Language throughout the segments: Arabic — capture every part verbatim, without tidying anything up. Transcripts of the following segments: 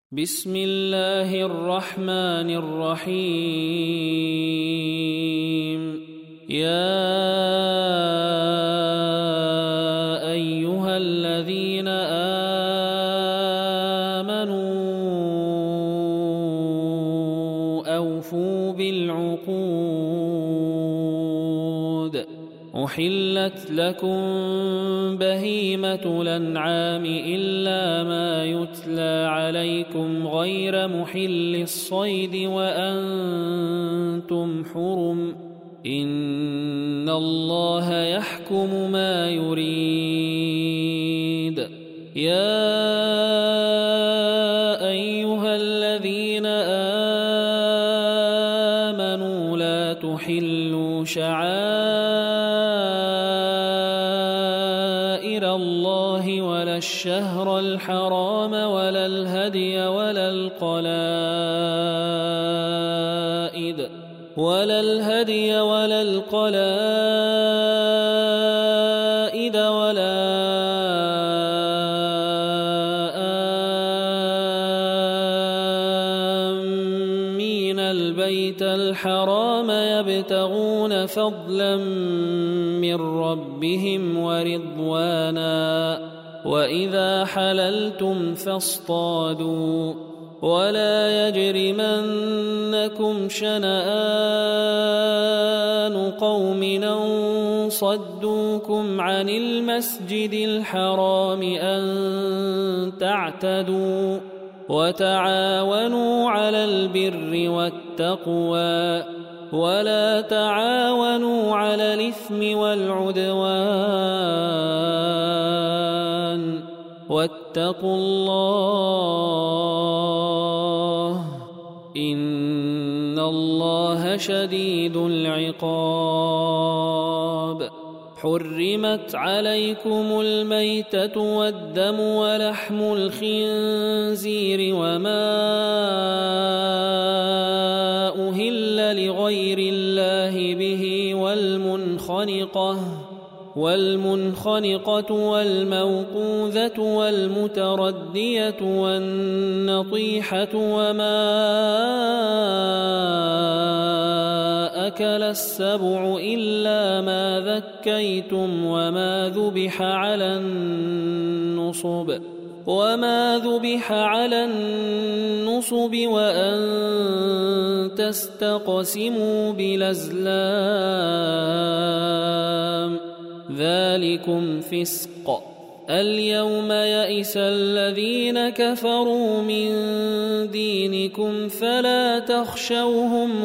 بسم الله الرحمن الرحيم. يا أيها الذين آمنوا أوفوا بالعقود. أحلت لكم بهيمة الأنعام إلا ما يتلى عليكم غير محل الصيد وأنتم حرم. إن الله يحكم ما يريد. يا أيها الذين آمنوا لا تحلوا شعائر الله ولا الشهر الحرام ولا الهدي ولا القلائد ولا الهدي ولا القلائد ولا آمين البيت الحرام يبتغون فضلا من ربهم ورضوانا. وإذا حللتم فاصطادوا ولا يجرمنكم شنآن قوم أن صدوكم عن المسجد الحرام أن تعتدوا. وتعاونوا على البر والتقوى ولا تعاونوا على الإثم والعدوان. واتقوا الله إن الله شديد العقاب. حرمت عليكم الميتة والدم ولحم الخنزير وما أهل لغير الله به والمنخنقة والمنخنقة والموقوذة والمتردية والنطيحة وما أكل السبع إلا ما ذكيتم وما ذبح على النصب وما ذبح على النصب وأن تستقسموا بالأزلام ذلكم فسق. اليوم يئس الذين كفروا من دينكم فلا تخشوهم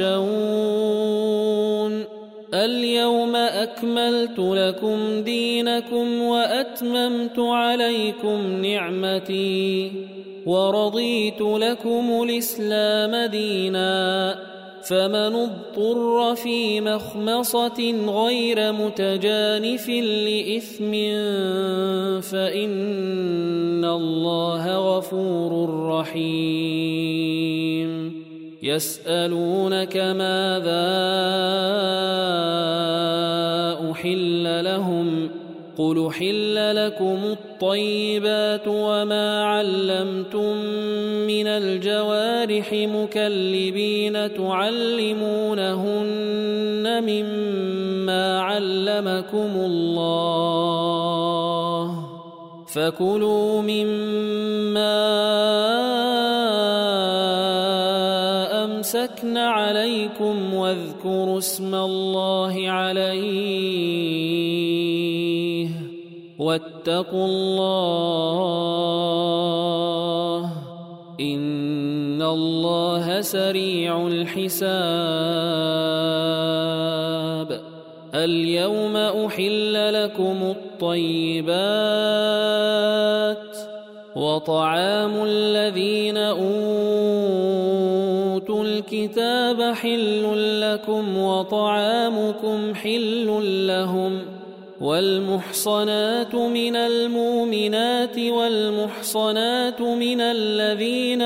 واخشون. اليوم أكملت لكم دينكم وأتممت عليكم نعمتي ورضيت لكم الإسلام دينا. فمن اضطر في مخمصة غير متجانف لإثم فإن الله غفور رحيم. يسألونك ماذا أحل لهم قل أحل لكم الطيبات وما علمتم من الجوارح مكلبين تعلمونهن مما علمكم الله فكلوا مما أمسكن عليكم واذكروا اسم الله عليه واتقوا الله إن الله سريع الحساب. اليوم أحل لكم الطيبات وطعام الذين أوتوا الكتاب حل لكم وطعامكم حل لهم. والمحصنات من المؤمنات والمحصنات من الذين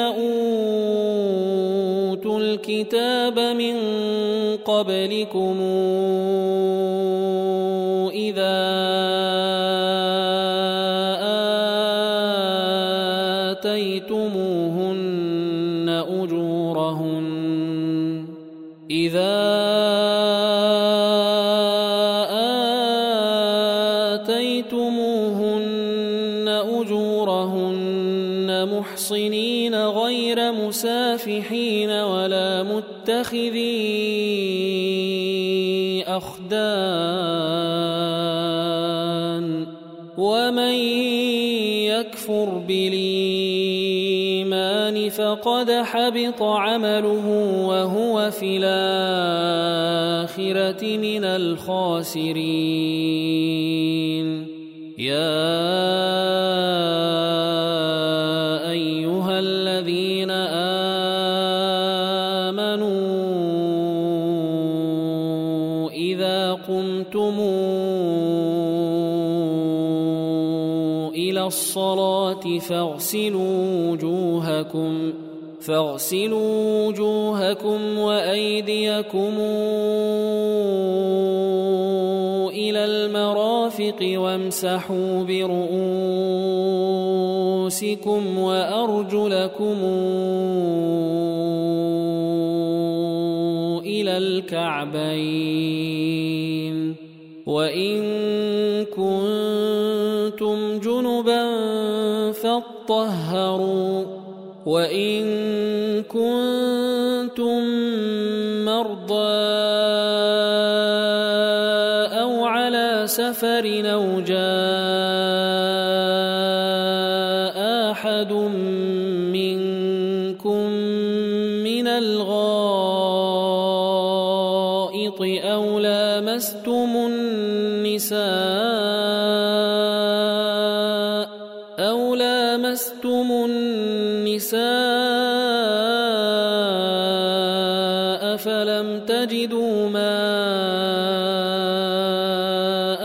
أوتوا الكتاب من قبلكم إذا آتيتموهن أجورهن إذا آتيتموهن أجورهن محصنين غير مسافحين ولا متخذي أخدان ومن يكفر بالإيمان فقد حبط عمله وهو في الآخرة من الخاسرين. يا أيها الذين آمنوا إذا قمتم إلى الصلاة فاغسلوا وجوهكم فاغسلوا وجوهكم وأيديكم إلى المرافق وامسحوا برؤوسكم وأرجلكم إلى الكعبين وإن كنتم جنبا فاطهروا وإن كنتم مرضى أو على سفر أو جاء أحد منكم من الغائط أو لامستم النساء أو لامستم النساء فلم تجدوا ماء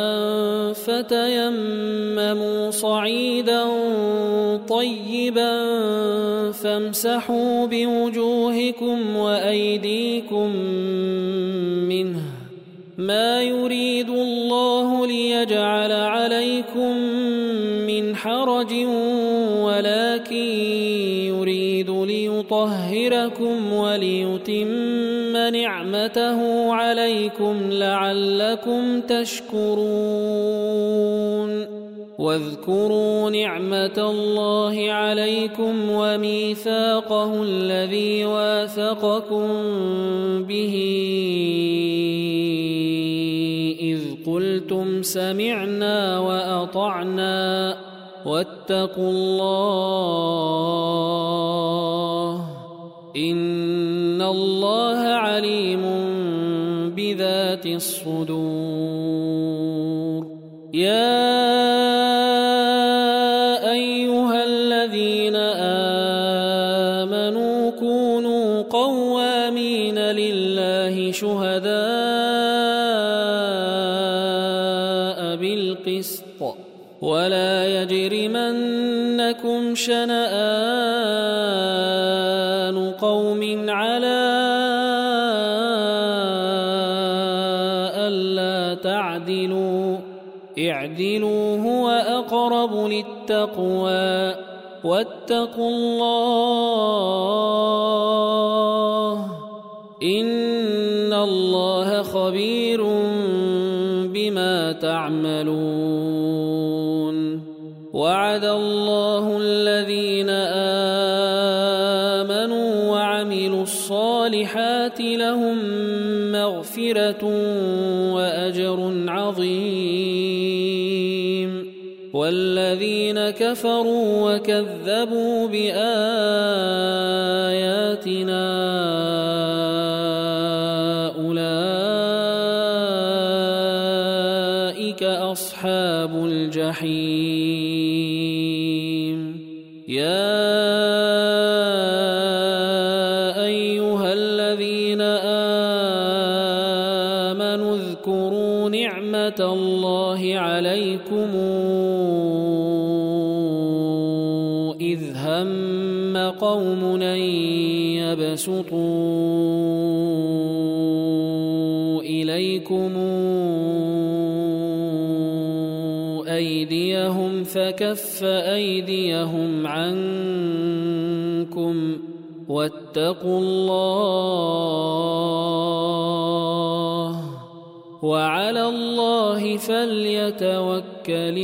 فتيمموا صعيدا طيبا فامسحوا بوجوهكم وأيديكم منه ما يريد الله ليجعل عليكم من حرج ولكن يريد ليطهركم وليتم نعمته عليكم لعلكم تشكرون. واذكروا نعمة الله عليكم وميثاقه الذي واثقكم به إذ قلتم سمعنا وأطعنا واتقوا الله إن الله عليم بذات الصدور. يا أيها الذين آمنوا كونوا قوامين لله شهداء بالقسط ولا يجرمنكم شنآن قوم على ألا تعدلوا اعدلوا هو أقرب للتقوى واتقوا الله إن الله خبير بما تعملون. وعد الله الذين آمنوا وعملوا الصالحات لهم مغفرة وأجر عظيم. والذين كفروا وكذبوا بآياتنا أولئك أصحاب الجحيم. يا أيها الذين آمنوا اذكروا نعمة الله عليكم إذ هم قوم أن يبسطوا إليكم أيديهم فكف أيديهم عنكم واتقوا الله وعلى الله فليتوكل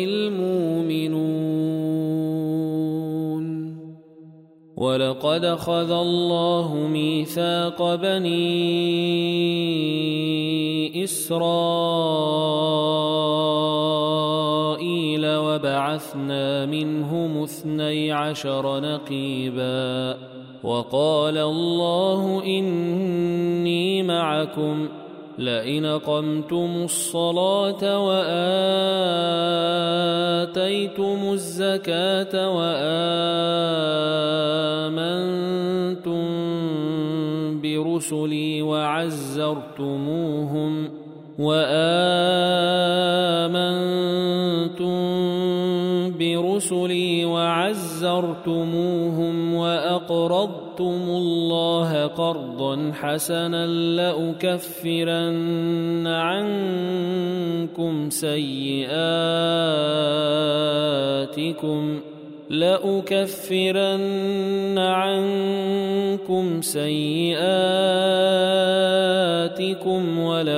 المؤمنون. ولقد أخذ الله ميثاق بني إسرائيل وبعثنا منهم اثني عشر نقيبا وقال الله إني معكم لئن أقمتم الصلاة وآتيتم الزكاة وآمنتم برسلي وعزرتموهم وآمنتم برسلي وعزرتموهم وأقرضتم الله قرضا حسنا لأكفرن عنكم سيئاتكم لأكفرن عنكم سيئاتكم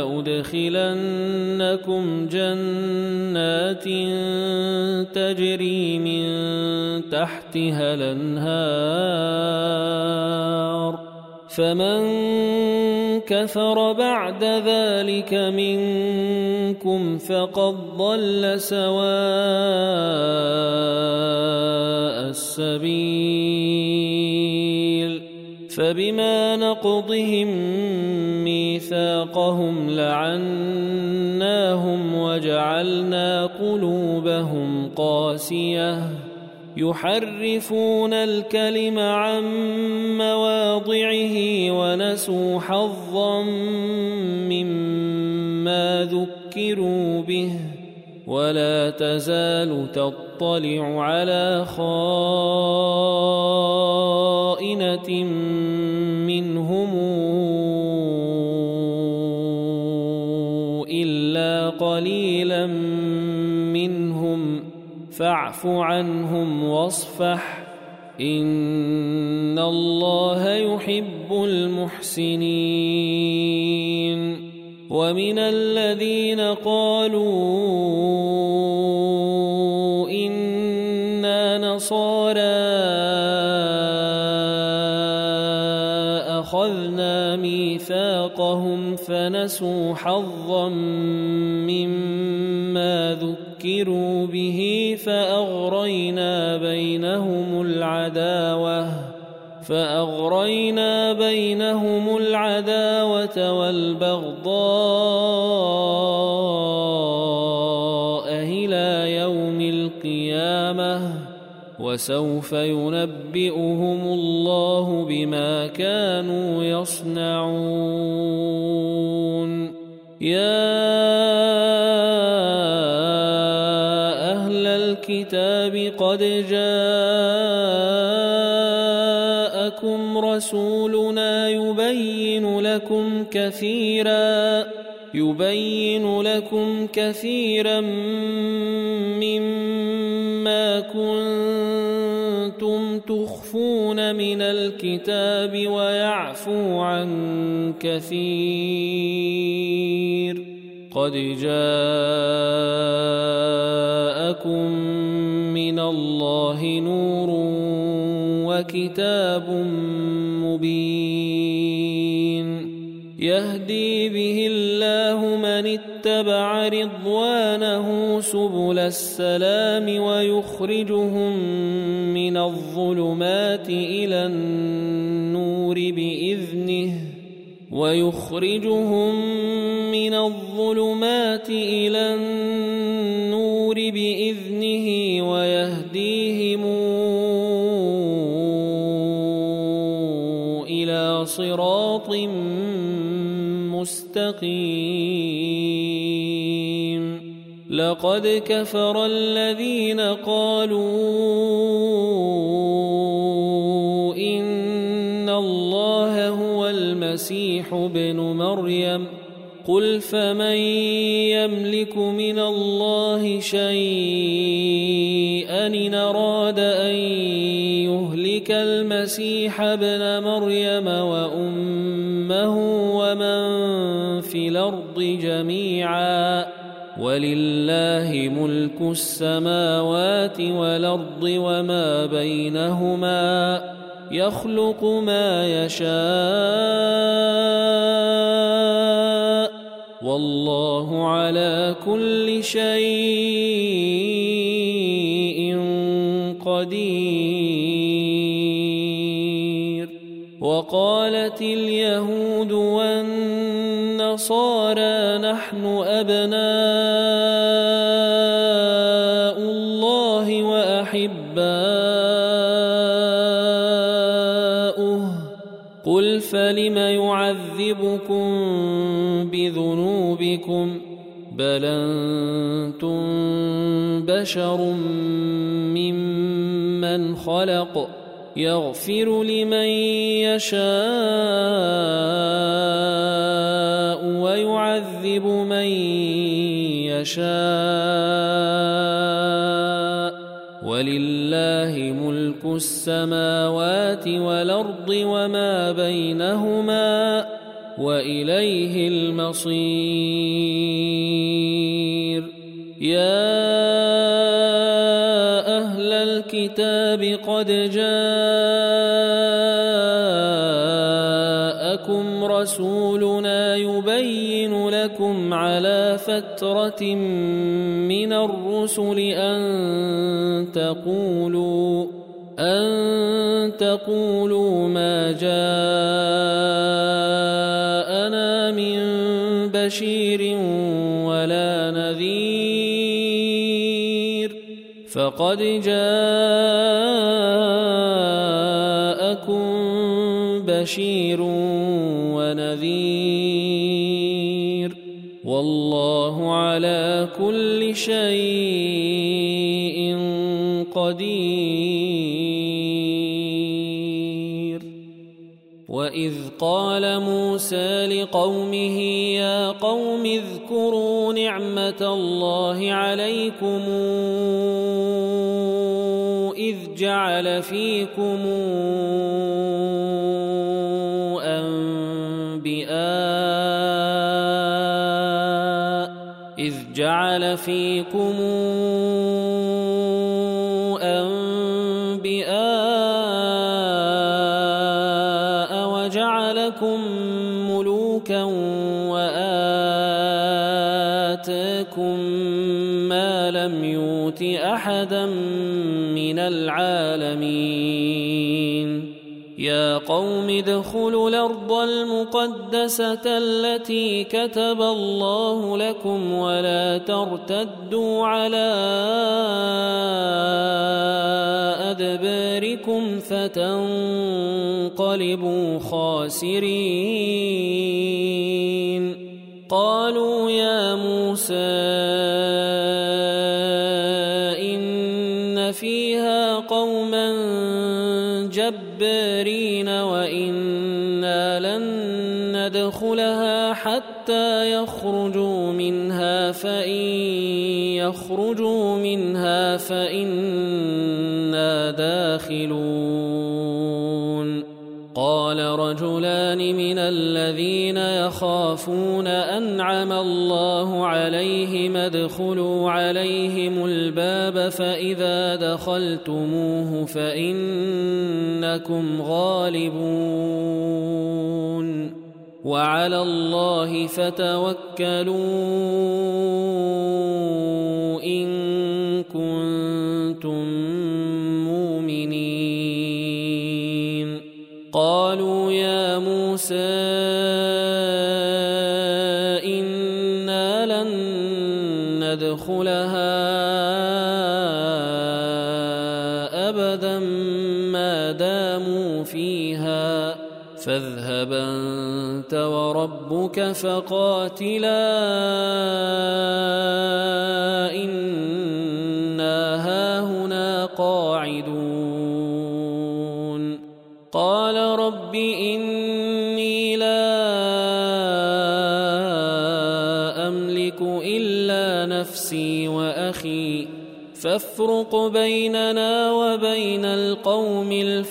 ولأدخلنكم جنات تجري من تحتها الأنهار فمن كفر بعد ذلك منكم فقد ضل سواء السبيل. فبما نقضهم ميثاقهم لعناهم وجعلنا قلوبهم قاسية يحرفون الكلم عن مواضعه ونسوا حظا مما ذكروا به ولا تزال تطلع على خائنة منهم إلا قليلا منهم فاعف عنهم واصفح إن الله يحب المحسنين. ومن الذين قالوا إنا نصارى أخذنا ميثاقهم فنسوا حظا مما ذكروا به فأغرينا بينهم العداوة فأغرينا بينهم العداوة والبغضاء إلى يوم القيامة وسوف ينبئهم الله بما كانوا يصنعون. يا أهل الكتاب قد جاءكم رسولنا يبين لكم كثيرا يبين لكم كثيرا مما كنتم تخفون من الكتاب ويعفو عن كثير. قد جاءكم من الله نور وكتاب مبين يهدي به الله من اتبع رضوانه سبل السلام ويخرجهم من الظلمات إلى النور بإذنه ويخرجهم من الظلمات إلى النور بإذنه ويهديهم إلى صراط مستقيم. لقد كفر الذين قالوا إن الله هو المسيح ابن مريم قل فمن يملك من الله شيئا إن أراد أن يهلك المسيح ابن مريم وأمه ومن في الأرض جميعا ولله ملك السماوات والأرض وما بينهما يخلق ما يشاء والله على كل شيء قدير. وقالت اليهود والنصارى نحن أبناء الله وأحباؤه قل فلم يعذبكم بذنوبكم بل أنتم بشر ممن خلق يغفر لمن يشاء ويعذب من يشاء ولله ملك السماوات والأرض وما بينهما وإليه المصير. يا أهل الكتاب قد جاءكم رسولنا يبين لكم على فترة من الرسل أن تقولوا أن تقولوا ما جاءنا من بشير ولا نذير فقد جاءكم بشير ونذير والله على كل شيء قدير. وإذ قال موسى لقومه يا قوم اذكروا نعمة الله عليكم إذ جعل فيكم أنبياء إذ جعل فيكم أنبياء وجعلكم ملوكا وآتاكم ما لم يؤت أحدا من العالمين. يا قوم ادخلوا الأرض المقدسة التي كتب الله لكم ولا ترتدوا على أدباركم فتنقلبوا خاسرين. قالوا يا موسى إن فيها قوما جبارين وإنا لن ندخلها حتى يخرجوا منها فإن يخرجوا منها فإنا داخلون. قال رجلان من الذين يخافون أنعم الله عليهم ادخلوا عليهم الباب فإذا دخلتموه فإنكم غالبون وعلى الله فتوكلوا إن كنتم مؤمنين. قالوا يا موسى إنا لن ندخلها أبدا ما داموا فيها فاذهب أنت وربك فقاتلا إنا هاهنا قاعدون. قال رب إني لا نفسي وأخي فافرق بيننا وبين القوم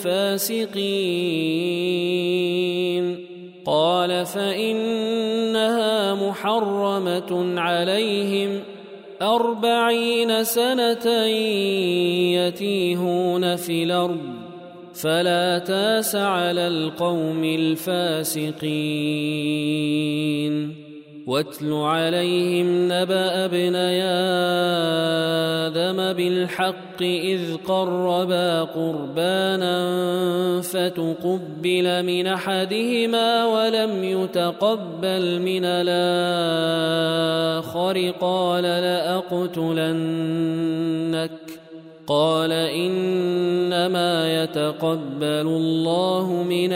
الفاسقين. قال فإنها محرمة عليهم أربعين سنة يتيهون في الأرض فلا تاس على القوم الفاسقين. واتل عليهم نبأ ابني آدم بالحق إذ قربا قربانا فتقبل من أحدهما ولم يتقبل من الآخر قال لأقتلنك قال إنما يتقبل الله من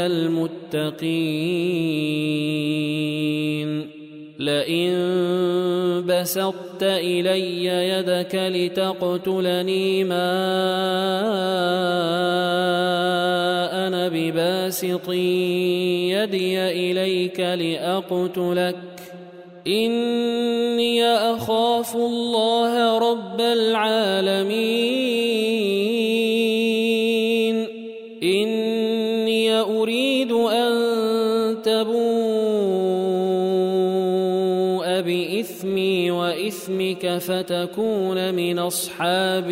المتقين. لئن بسطت إلي يدك لتقتلني ما أنا بباسط يدي إليك لأقتلك إني أخاف الله رب العالمين. إني أريد أن تبوء بإثمي وإثمك فتكون من أصحاب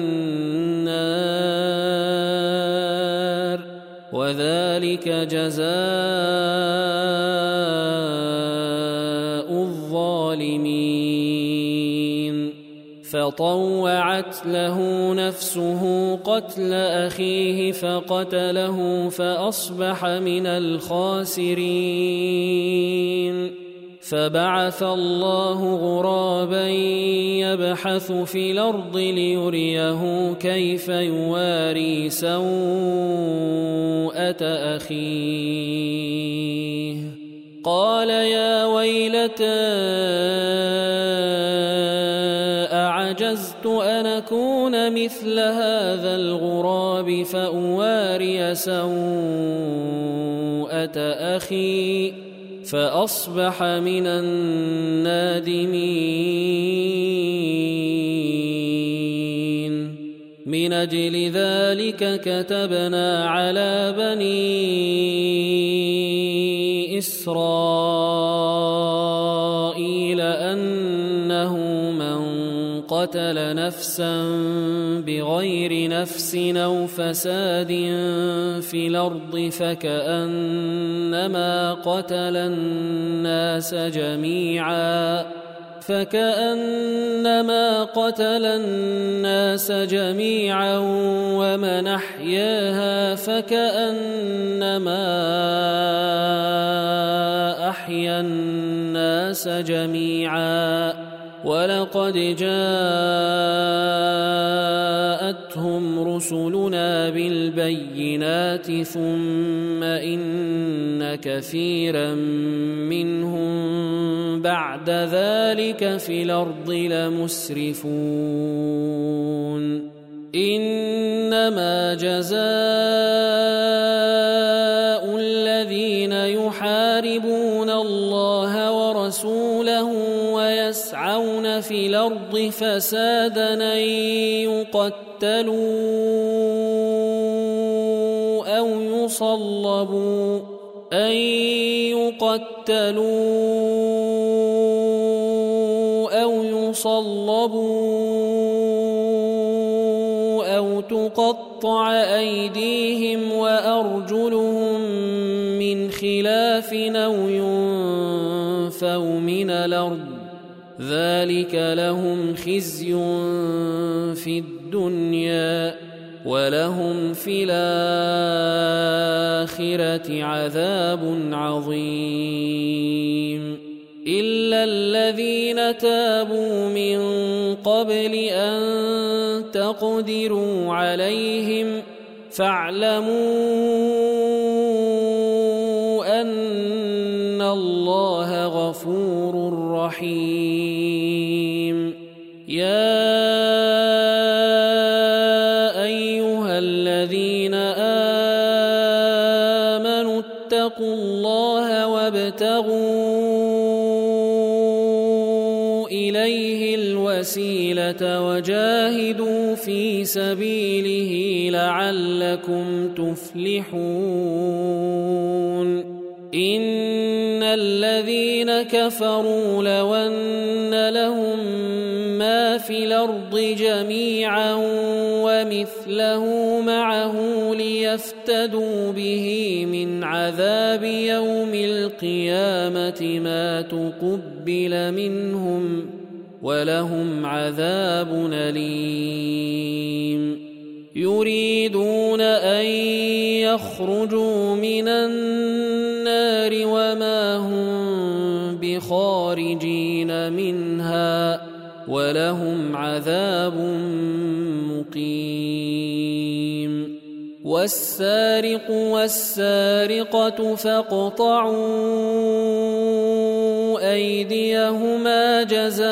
النار وذلك جزاء الظالمين. فطوعت له نفسه قتل أخيه فقتله فأصبح من الخاسرين. فبعث الله غرابا يبحث في الأرض ليريه كيف يواري سوءة أخيه قال يا ويلتى أعجزت أن أكون مثل هذا الغراب فأواري سوءة أخي فأصبح من النادمين. من أجل ذلك كتبنا على بني إسرائيل أنه من قتل نفسا بغير نفس أو فساد في الأرض فكأنما قتل الناس جميعا فكأنما قتل الناس جميعا ومن أحياها فكأنما أحيا الناس جميعا. ولقد جاءتهم رسلنا بالبينات ثم إن كثيرا منهم بعد ذلك في الأرض لمسرفون. إنما جزاء الذين يحاربون الله ورسوله ويسعون في الأرض فسادا أن يقتلوا أو يصلبوا أن يقتلوا أو يصلبوا أو تقطع أيديهم وأرجلهم من خلاف أو ينفوا من الأرض ذلك لهم خزي في الدنيا ولهم في الآخرة عذاب عظيم. إلا الذين تابوا من قبل أن تقدروا عليهم فاعلموا أن الله غفور رحيم. يا أيها الذين آمنوا اتقوا الله وابتغوا إليه الوسيلة السبيل وجاهدوا في سبيله لعلكم تفلحون إن الذين كفروا لو أن لهم ما في الأرض جميعا ومثله معه ليفتدوا به من عذاب يوم القيامة ما تقبل منهم ولهم عذاب أليم يريدون أن يخرجوا من النار وما هم بخارجين منها ولهم عذاب مقيم والسارق والسارقة فاقطعوا أيديهما جزاء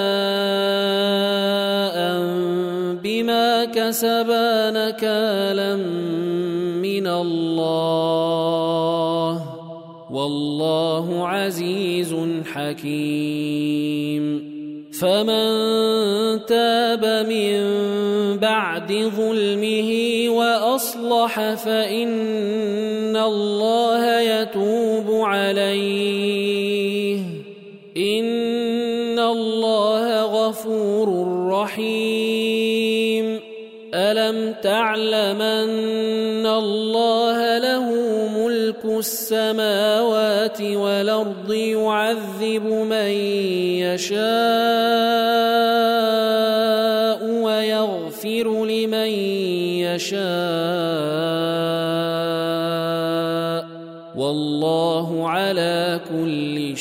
بما كسبا نكالا من الله والله عزيز حكيم فمن تاب من بعد ظلمه وأصلح فإن الله يتوب عليه إن الله غفور رحيم ألم تعلم أن الله له ملك السماوات والأرض يعذب من يشاء ويغفر لمن يشاء والله على كل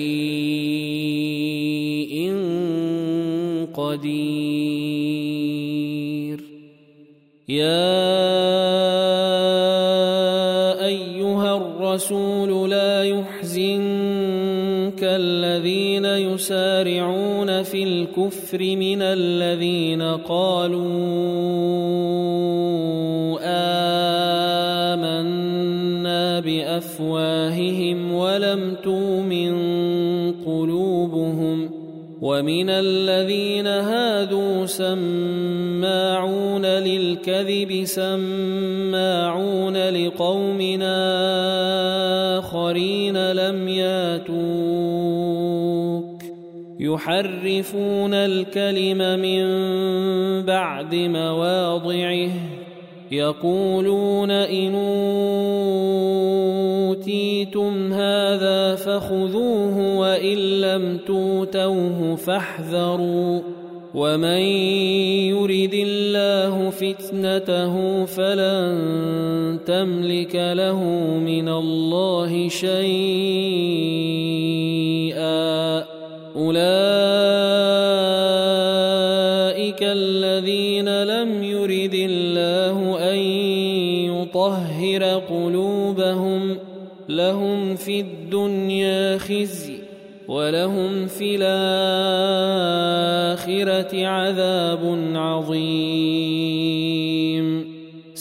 شيء قدير يا أيها الرسول لا يحزنك الذين يسارعون في الكفر من الذين قالوا آمنا بأفواههم ولم تؤمن قلوبهم ومن الذين هادوا سماعون للكذب سماعون لقوم آخرين لم ياتوك يحرفون الكلم من بعد مواضعه يقولون إن أوتيتم هذا فخذوه وإن لم توتوه فاحذروا ومن يرد الله فتنته فلن تملك له من الله شيئا أولئك الذين لم يرد الله أن يطهر قلوبهم لهم في الدنيا خزي ولهم في الآخرة عذاب عظيم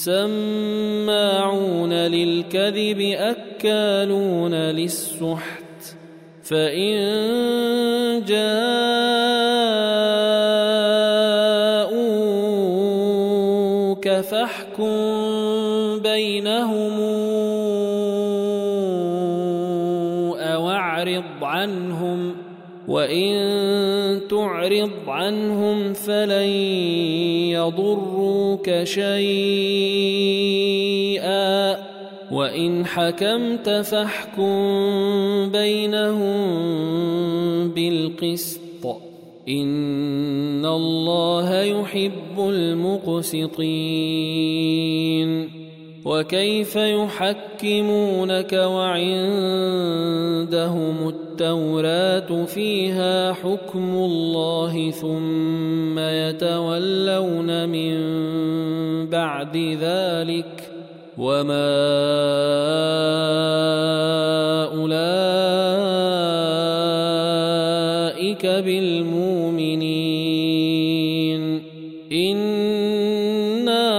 سماعون للكذب أكالون للسحت فإن جاءوك فاحكم بينهم أو أعرض عنهم وإن تعرض عنهم فلن يضروك شيئا وإن حكمت فاحكم بينهم بالقسط إن الله يحب المقسطين وكيف يحكمونك وعندهم التوراة فيها حكم الله ثم يتولون من بعد ذلك وما أولئك بالمؤمنين إنا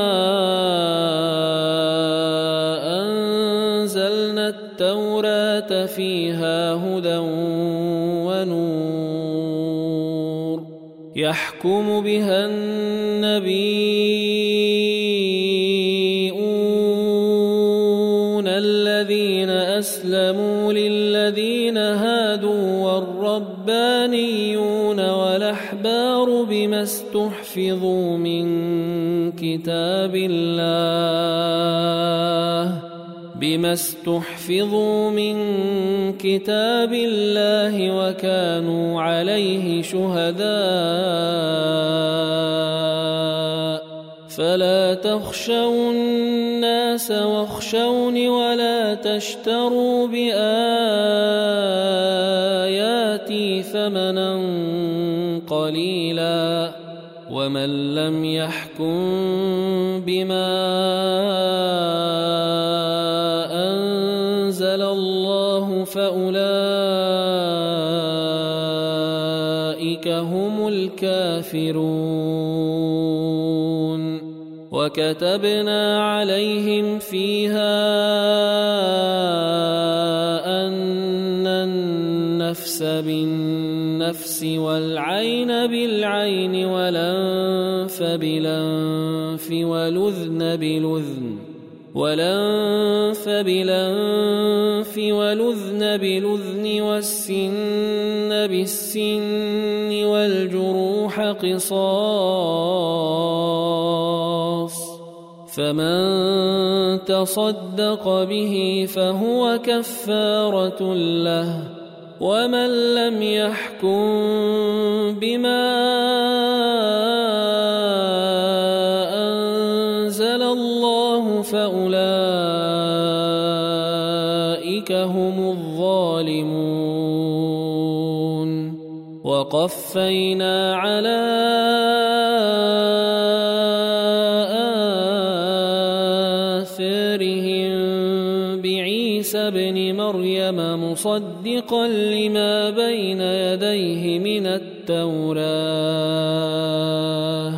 أنزلنا التوراة فيها هدى ونور يحكم بها النبيون الذين أسلموا للذين هادوا والربانيون والأحبار بما استحفظوا من كتاب الله بما استحفظوا من كتاب الله وكانوا عليه شهداء فلا تخشوا الناس واخشوني ولا تشتروا بآياتي ثمنا قليلا ومن لم يحكم بما أنزل الله فأولئك هم الكافرون وكتبنا عليهم فيها أن النفس بالنفس والعين بالعين والأنف بالأنف والأذن بالأذن والأنف بالأنف والأذن بالأذن والسن بالسن والجروح قصاص فمن تصدق به فهو كفارة له ومن لم يحكم بما أنزل الله فأولئك هم الظالمون وقفينا على آثارهم بعيسى ابن مريم مصدقا لما بين يديه من التوراة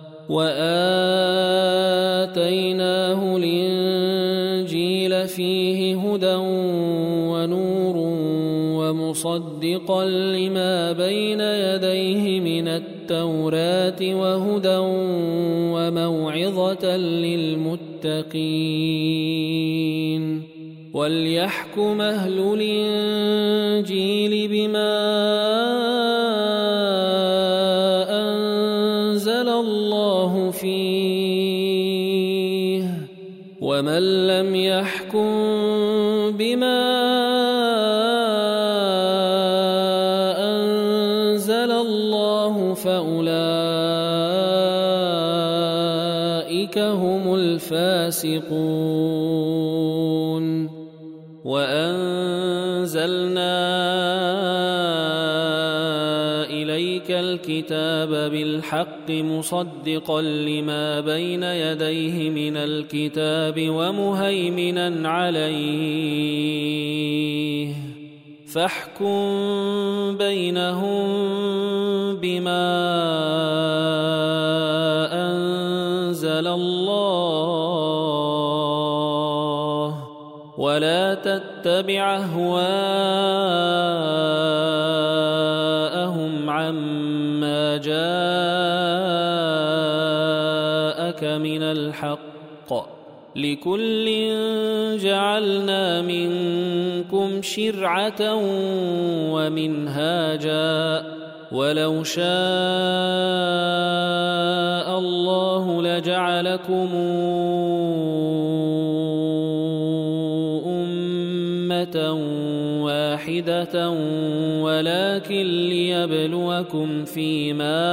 وآتيناه الإنجيل فيه هدى ونور ومصدقا لما بين يديه من التوراة وهدى وموعظة للمتقين وليحكم أهل الإنجيل بما أنزل الله فيه ومن لم يحكم بما أنزل الله فأولئك هم الفاسقون وأنزلنا إليك الكتاب بالحق مصدقا لما بين يديه من الكتاب ومهيمنا عليه فاحكم بينهم بما أنزل الله ولا تتبع أهواءهم عما جاءك من الحق لكل جعلنا منكم شرعة ومنهاجا ولو شاء الله لجعلكم أمة واحدة ولكن ليبلوكم فيما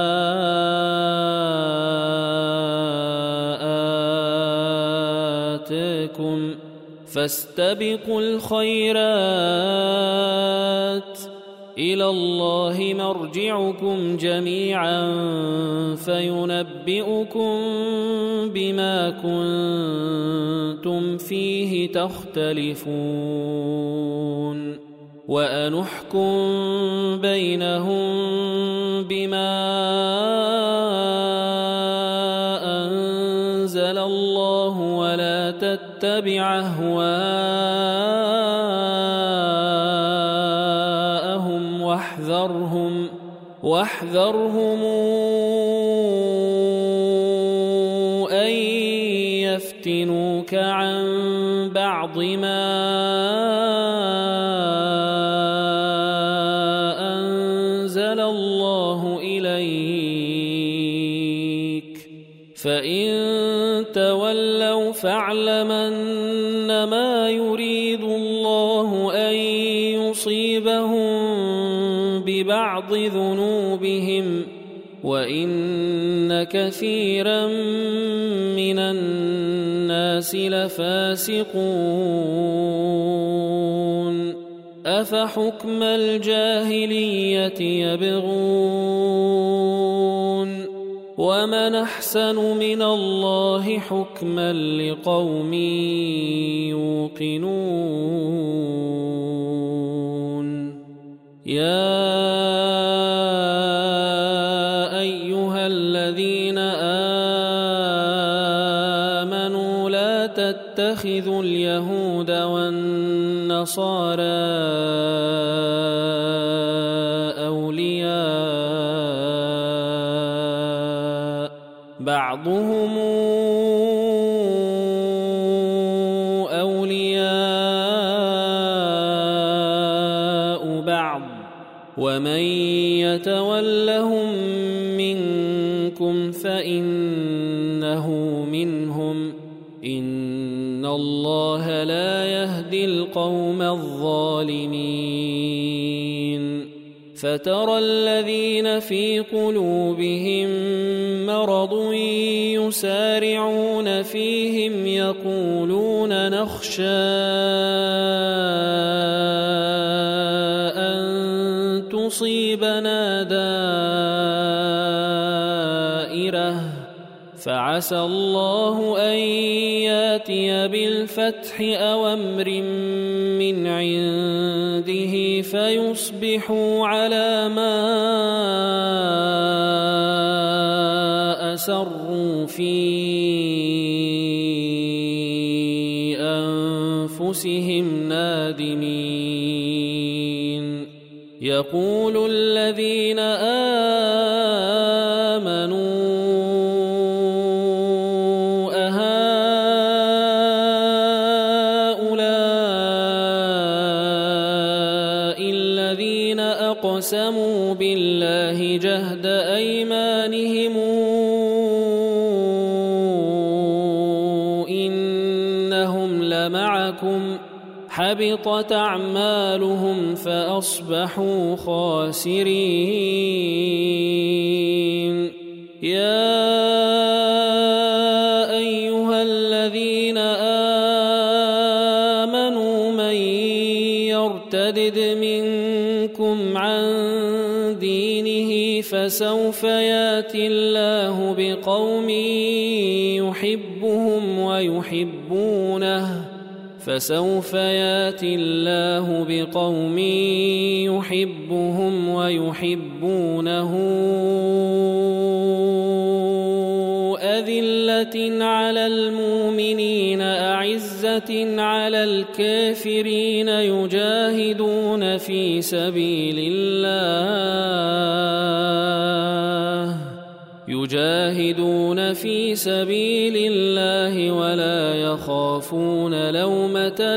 آتاكم فاستبقوا الخيرات إلى الله مرجعكم جميعا فينبئكم بما كنتم فيه تختلفون وأنحكم بينهم بما أنزل الله ولا تتبع أهواءهم واحذرهم واحذرهم أن يفتنوك عن بعض ما أنزل الله إليك فإن تولوا فاعلم أنما يريد الله أن يصيبهم ببعض ذنوبهم وإن كثيرا من الناس لفاسقون أفحكم الجاهلية يبغون ومن أحسن من الله حكما لقوم يوقنون يا أيها الذين آمنوا لا تتخذوا اليهود والنصارى أولياء بعضهم أولياء بعض ومن يتولهم منكم فإنه منهم إن الله لا يهدي القوم الظالمين فترى الذين في قلوبهم مرض يسارعون فيهم يقولون نخشى أن تصيبنا دائرة فعسى الله أن ياتي بالفتح أو أمر من عنده فيصبحوا على ما أسروا في أنفسهم نادمين يقول الذين آمنوا أقسموا بالله جهد أيمانهم إنهم لمعكم حبطت أعمالهم فأصبحوا خاسرين يا أيها الذين آمنوا من يرتد منكم عن دينه فسوف ياتي الله بقوم يحبهم ويحبونه فسوف ياتي الله بقوم يحبهم ويحبونه أذلة على المؤمنين أعزة على الكافرين يجاهدون في سبيل الله يجاهدون في سبيل الله ولا يخافون لومة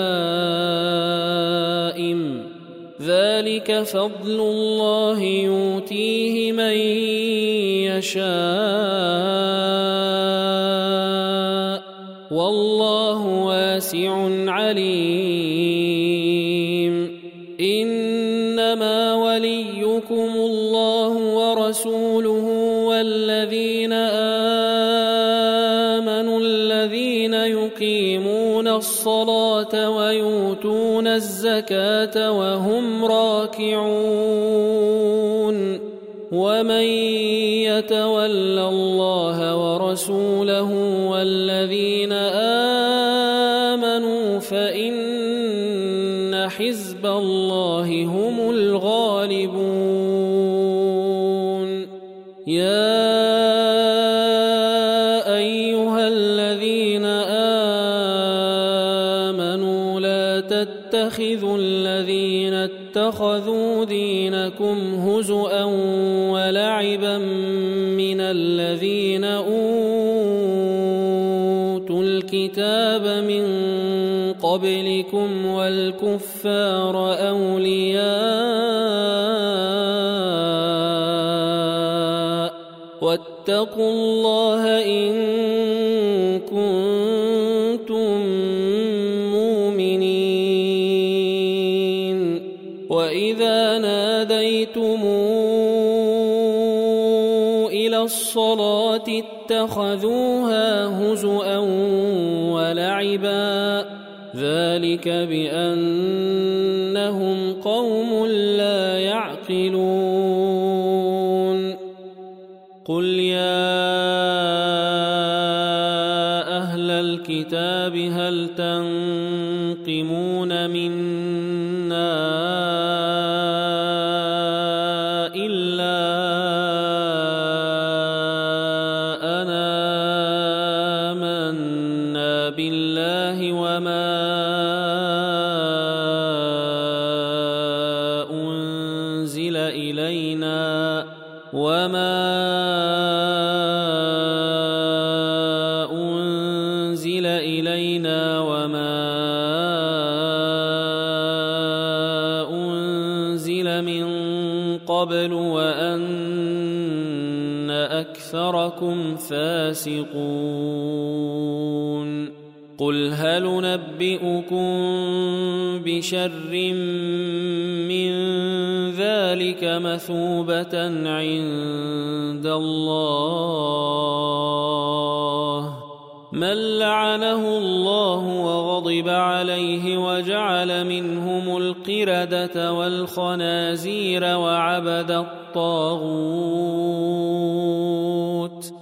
لائم ذلك فضل الله يؤتيه من يشاء والله واسع عليم إنما وليكم الله ورسوله والذين آمنوا الذين يقيمون الصلاة ويؤتون الزكاة وهم راكعون ومن يتول الله ورسوله والذين آمنوا فإن حزب الله هم الغالبون يا أيها الذين آمنوا لا تتخذوا الذين اتخذوا دينكم هزؤا ولعبا من الذين أوتوا الكتاب من قبلكم والكفار أولياء واتقوا الله إن كنتم مؤمنين. وإذا ناديتم إلى الصلاة اتخذوها هزؤا ولعبا ذلك بأنهم قوم لا يعقلون. قل يا أهل الكتاب هل تنقمون منا إلا أن آمنا بالله وما أنزل إلينا وما أنزل إلينا وما أنزل من قبل وأن أكثركم فاسقون. قل هل ننبئكم بشر من ذلك مثوبة عند الله من لعنه الله وغضب عليه وجعل منهم القردة والخنازير وعبد الطاغوت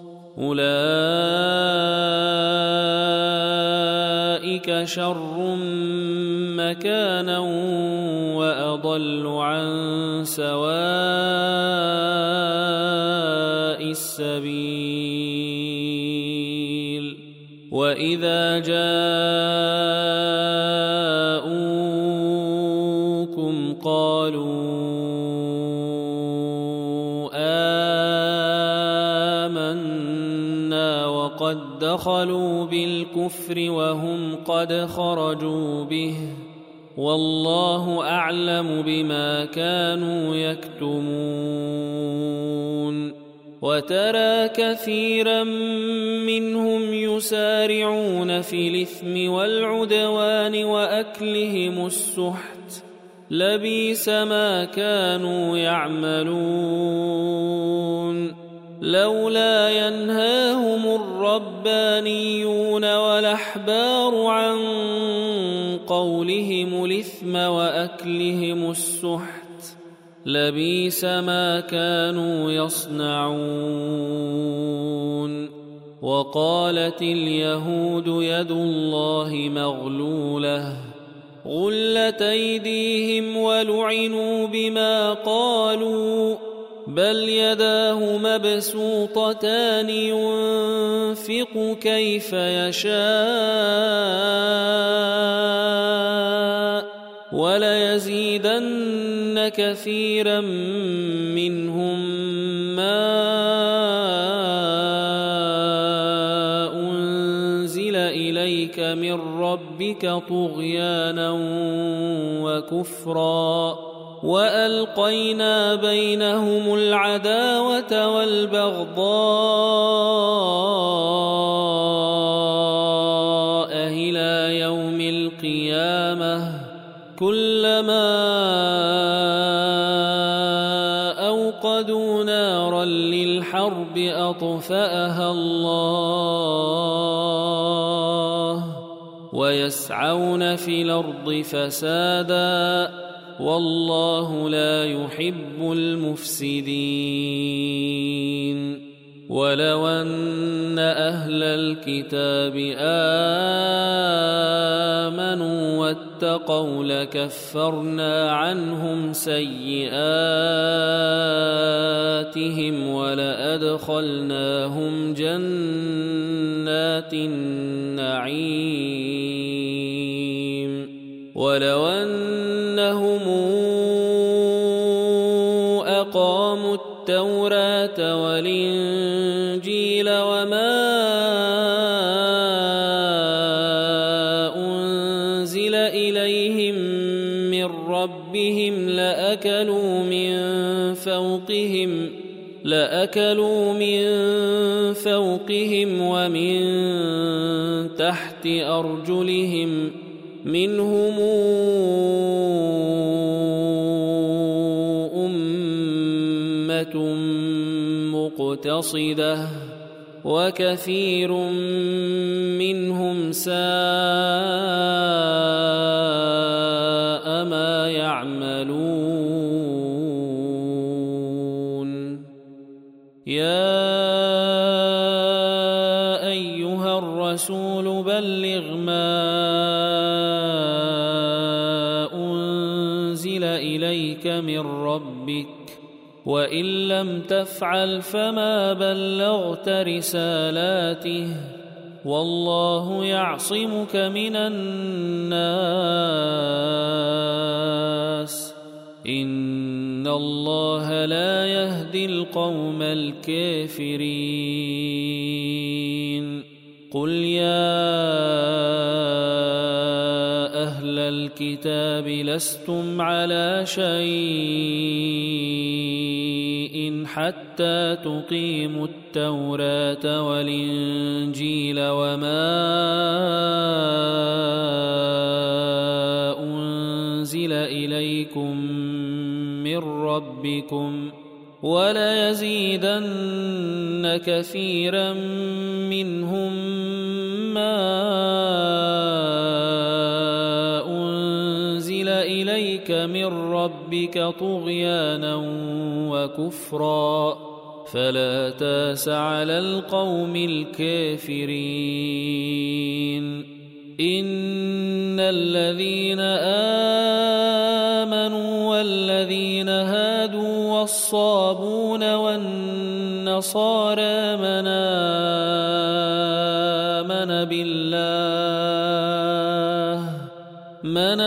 أولئك شر مكانا وأضل عن سواء السبيل. وإذا جاءوكم قالوا آمنا وقد دخلوا بالكفر وهم قد خرجوا به والله أعلم بما كانوا يكتمون. وترى كثيرا منهم يسارعون في الإثم والعدوان وأكلهم السحت لبئس ما كانوا يعملون. لولا ينهاهم الربانيون والأحبار عن قولهم الإثم وأكلهم السحت لبئس ما كانوا يصنعون. وقالت اليهود يد الله مغلولة غلت أيديهم ولعنوا بما قالوا بل يداه مبسوطتان ينفق كيف يشاء وليزيدن كثيرا منهم ما أنزل إليك من ربك طغيانا وكفرا وألقينا بينهم العداوة والبغضاء إلى يوم القيامة كلما أوقدوا نارا للحرب أطفأها الله ويسعون في الأرض فسادا والله لا يحب المفسدين. ولو أن أهل الكتاب آمنوا واتقوا لكفرنا عنهم سيئاتهم ولأدخلناهم جنات النعيم. ولو أنهم أقاموا التوراة والإنجيل وما أنزل إليهم من ربهم لأكلوا من فوقهم لأكلوا من فوقهم ومن تحت أرجلهم منهم أمة مقتصدة وكثير منهم ساء ما يعملون. يا أيها الرسول بلغ ما أنزل إليك من ربك وإن لم تفعل فما بلغت رسالاته والله يعصمك من الناس إن الله لا يهدي القوم الكافرين. قل يا أهل الكتاب لستم على شيء حتى تقيموا التوراة والإنجيل وما أنزل إليكم من ربكم وليزيدن كثيرا منهم ما أنزل إليك من ربك طغيانا وكفرا فلا تاس على القوم الكافرين. إن الذين آمنوا والذين هادوا والصابون والنصارى من آمن بالله من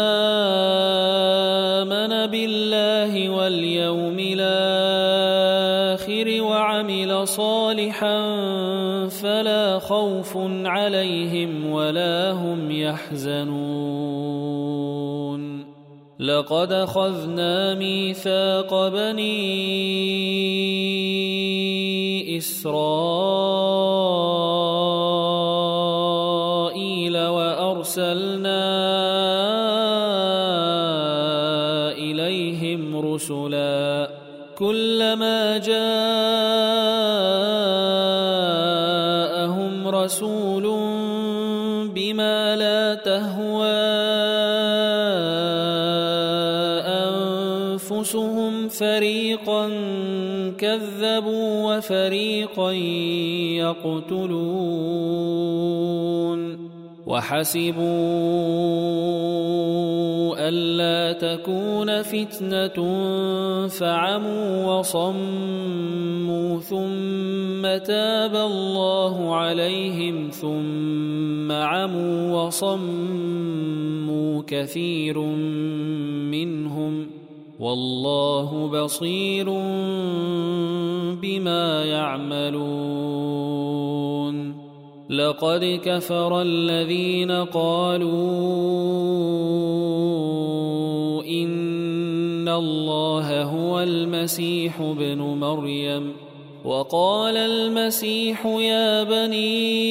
آمن بالله واليوم الآخر وعمل صالحا فلا خوف عليهم ولا هم يحزنون. لقد أخذنا ميثاق بني إسرائيل وأرسلنا إليهم رسلا كلما جاءهم رسول بما لا تهوى أنفسهم فريقا كذبوا وفريقا يقتلون. وحسبوا ألا تكون فتنة فعموا وصموا ثم تاب الله عليهم ثم عموا وصموا كثير منهم والله بصير بما يعملون. لقد كفر الذين قالوا إن الله هو المسيح ابن مريم وقال المسيح يا بني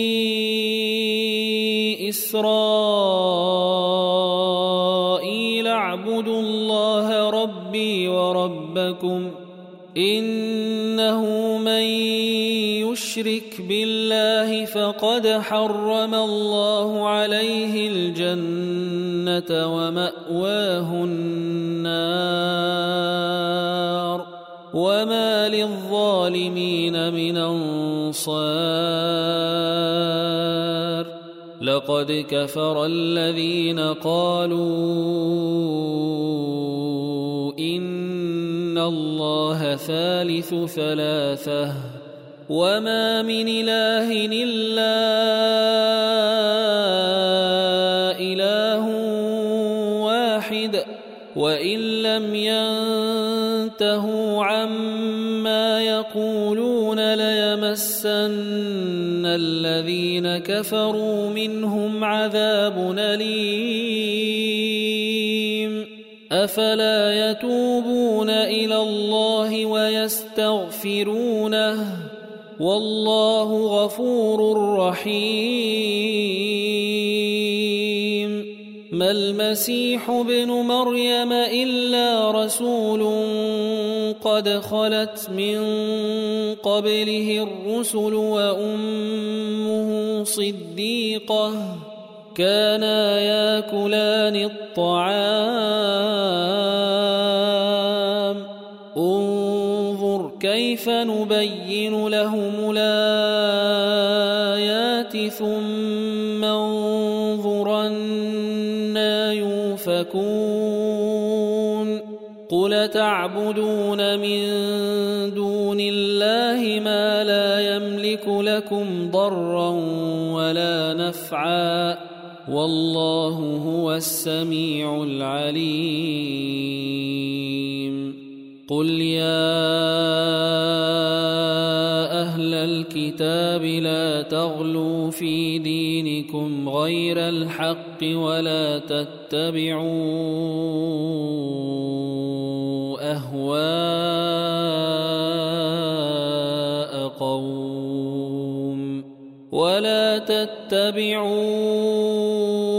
إسرائيل اعبدوا الله ربي وربكم إنه من يشرك بالله فقد حرم الله عليه الجنة ومأواه النار وما للظالمين من أنصار. لقد كفر الذين قالوا إن الله ثالث ثلاثة وما من إله إلا إله واحد وإن لم ينتهوا عما يقولون ليمسن الذين كفروا منهم عذاب أليم أفلا يتوبون إلى الله ويستغفرونه والله غفور رحيم ما المسيح ابن مريم إلا رسول قد خلت من قبله الرسل وأمه صديقة كانا ياكلان الطعام انظر كيف نبين لهم الآيات ثم انظر أنى يؤفكون قل تعبدون من دون الله ما لا يملك لكم ضرا ولا نفعا والله هو السميع العليم قل يا أهل الكتاب لا تغلوا في دينكم غير الحق ولا تتبعوا أهواء قوم ولا تتبعوا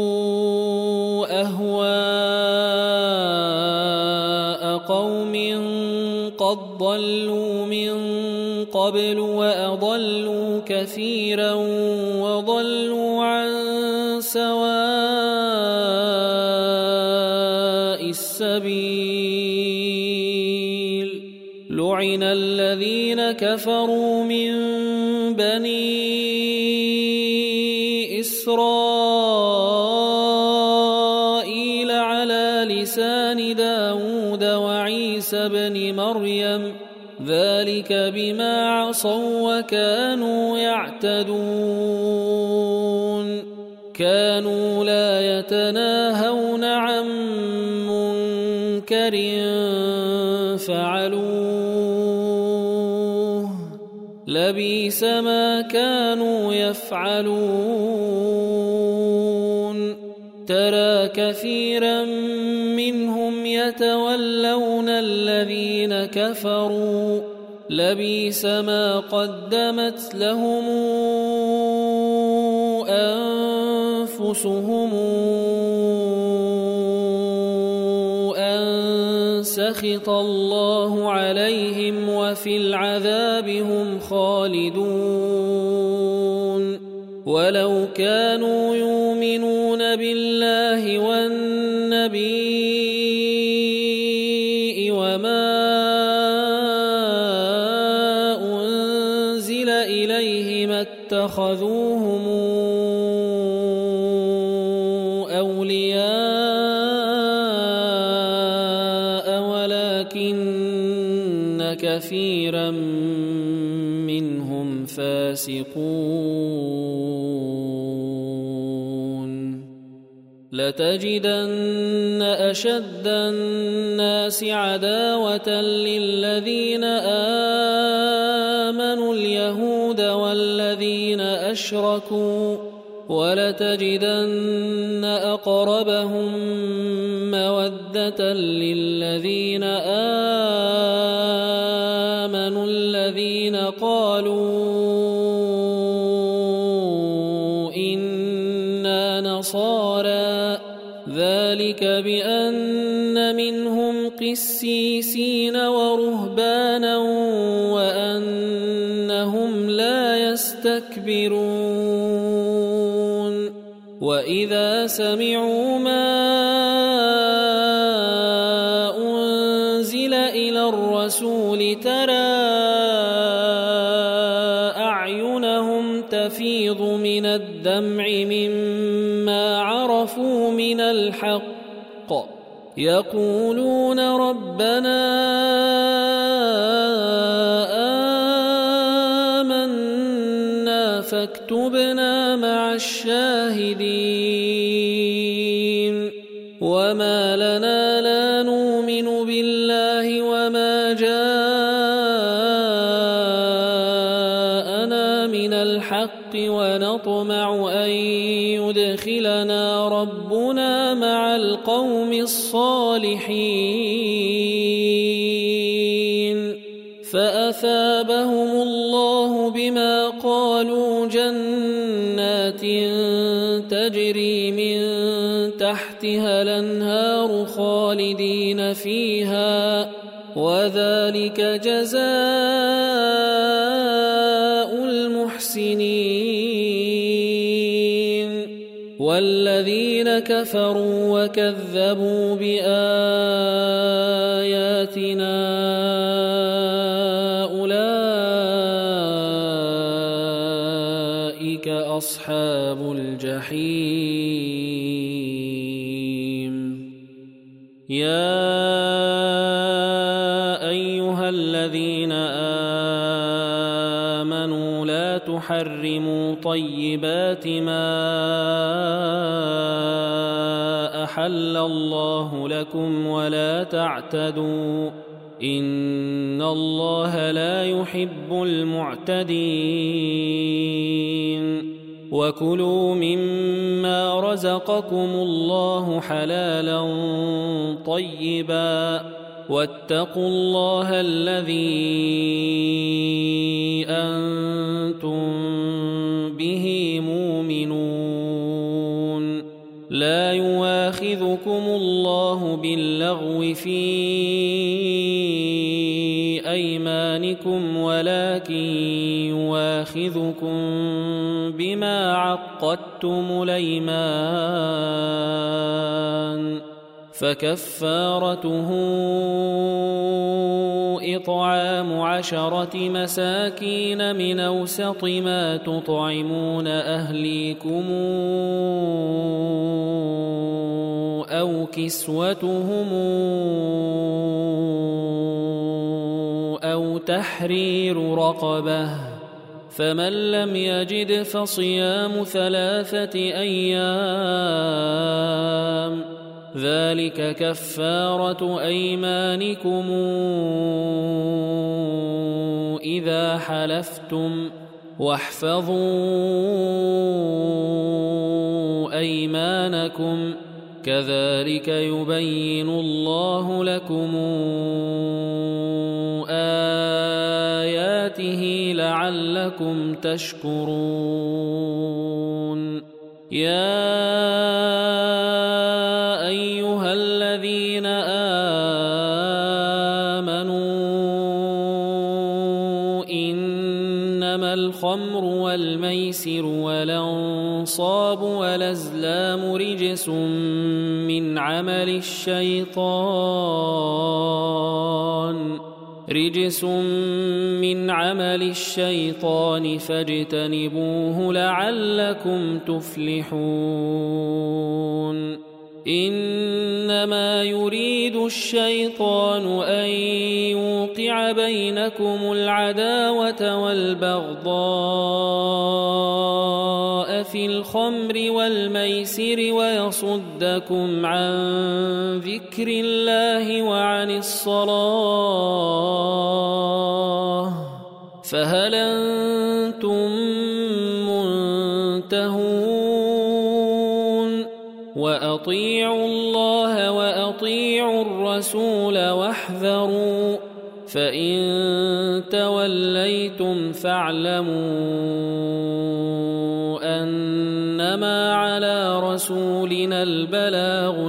أهواء قوم قد ضلوا من قبل وأضلوا كثيرا وضلوا عن سواء السبيل لعن الذين كفروا من بني إسرائيل على لسان داود وعيسى بن مريم ذلك بما عصوا وكانوا يعتدون كانوا لا يتناهون عن منكر فعلوه لبئس ما كانوا يفعلون ترى كثيرا منهم يتولون الذين كفروا لبئس ما قدمت لهم أنفسهم أن سخط الله عليهم وفي العذاب هم خالدون ولو كانوا يؤمنون بالله والنبي وما أنزل إليه ما اتخذوهم أولياء ولكن كثيرا منهم فاسقون لتجدن أشد الناس عداوة للذين آمنوا اليهود والذين أشركوا ولتجدن أقربهم مودة للذين آمنوا الذين قالوا إنا نصارى ذلك بأن منهم قسيسين ورهبانا وأنهم لا يستكبرون وإذا سمعوا ما أنزل إلى الرسول ترى أعينهم تفيض من الدمع مما عرفوا من الحق يقولون ربنا آمنا فاكتبنا مع الشاهدين وما لنا لا نؤمن بالله وما جاءنا من الحق ونطمع أن يدخلنا ربنا مع القوم الصالحين فأثابهم الله بما قالوا جنات تجري من تحتها الأنهار خالدين فيها وذلك جزاء المحسنين والذين كفروا وكذبوا بآياتنا أولئك أصحاب الجحيم يا أيها الذين آمنوا لا تحرموا طيبات ما أحل الله لكم ولا تعتدوا إن الله لا يحب المعتدين وكلوا مما رزقكم الله حلالا طيبا واتقوا الله الذي أنتم به مؤمنون لا يؤاخذكم الله باللغو في أيمانكم ولكن يؤاخذكم بما عقدتم الأيمان فكفارته إطعام عشرة مساكين من أوسط ما تطعمون أهليكم أو كسوتهم أو تحرير رقبة فمن لم يجد فصيام ثلاثة أيام ذلك كفارة أيمانكم إذا حلفتم واحفظوا أيمانكم كذلك يبين الله لكم آياته لعلكم تشكرون يا أيها الذين آمنوا إنما الخمر والميسر والأنصاب والأزلام رجس من عمل الشيطان رجس من عمل الشيطان فاجتنبوه لعلكم تفلحون إنما يريد الشيطان أن يوقع بينكم العداوة والبغضاء في الخمر والميسر ويصدكم عن ذكر الله وعن الصلاة فهل أنتم منتهون وأطيعوا الله وأطيعوا الرسول واحذروا فإن توليتم فاعلموا أنما على رسولنا البلاغ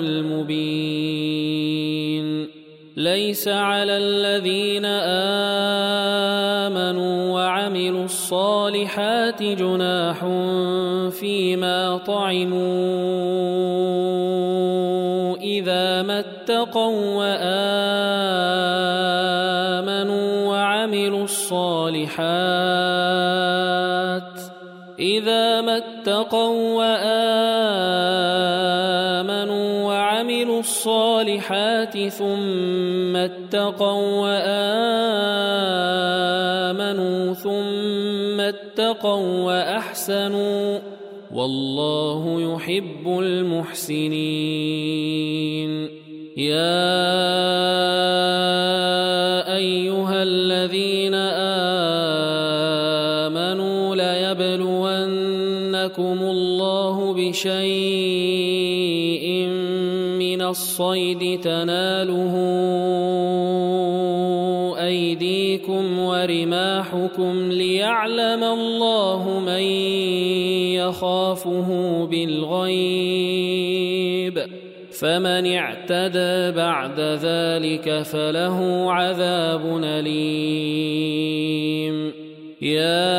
المبين ليس على الذين آمنوا وعملوا الصالحات جناح فيما طعموا إذا ما اتقوا وآمنوا وعملوا الصالحات إذا ما اتقوا وآمنوا وعملوا الصالحات ثم اتقوا وآمنوا ثم اتقوا وأحسنوا والله يحب المحسنين. يا أيها الذين آمنوا ليبلونكم الله بشيء من الصيد تناله أيديكم ورماحكم ليعلم الله من يخافه بالغيب، فمن اعتدى بعد ذلك فله عذاب أليم. يا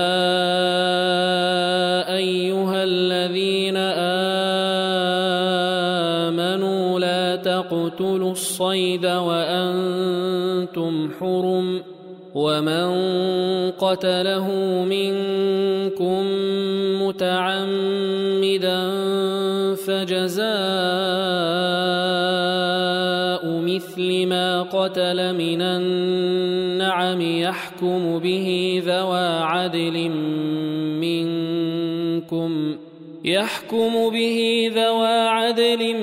أيها الذين آمنوا لا تقتلوا الصيد وأنتم حرم، ومن قتله منكم متعمدا فجزاء مثل ما قتل من النعم يحكم به ذوى عدل منكم يحكم به ذوى عدل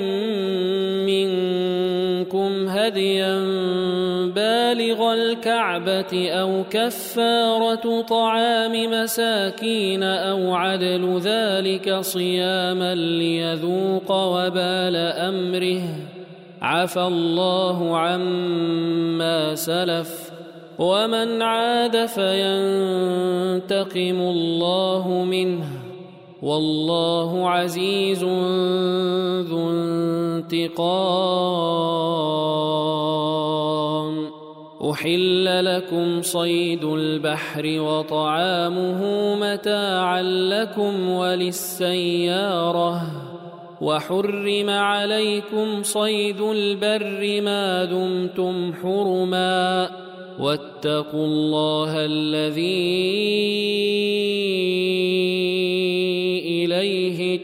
منكم هديا بالغ الكعبة أو كفارة طعام مساكين أو عدل ذلك صياما ليذوق وبال أمره، عفى الله عما سلف، ومن عاد فينتقم الله منه، والله عزيز ذو انتقام. أحل لكم صيد البحر وطعامه متاعا لكم وللسيارة، وحرم عليكم صيد البر ما دمتم حرما، واتقوا الله الذي إليه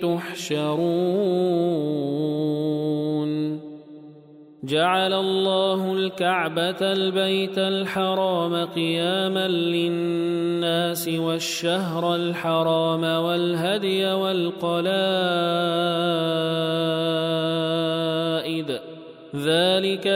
تحشرون. جعل الله الكعبة البيت الحرام قياما للناس والشهر الحرام والهدي والقلائد، ذلك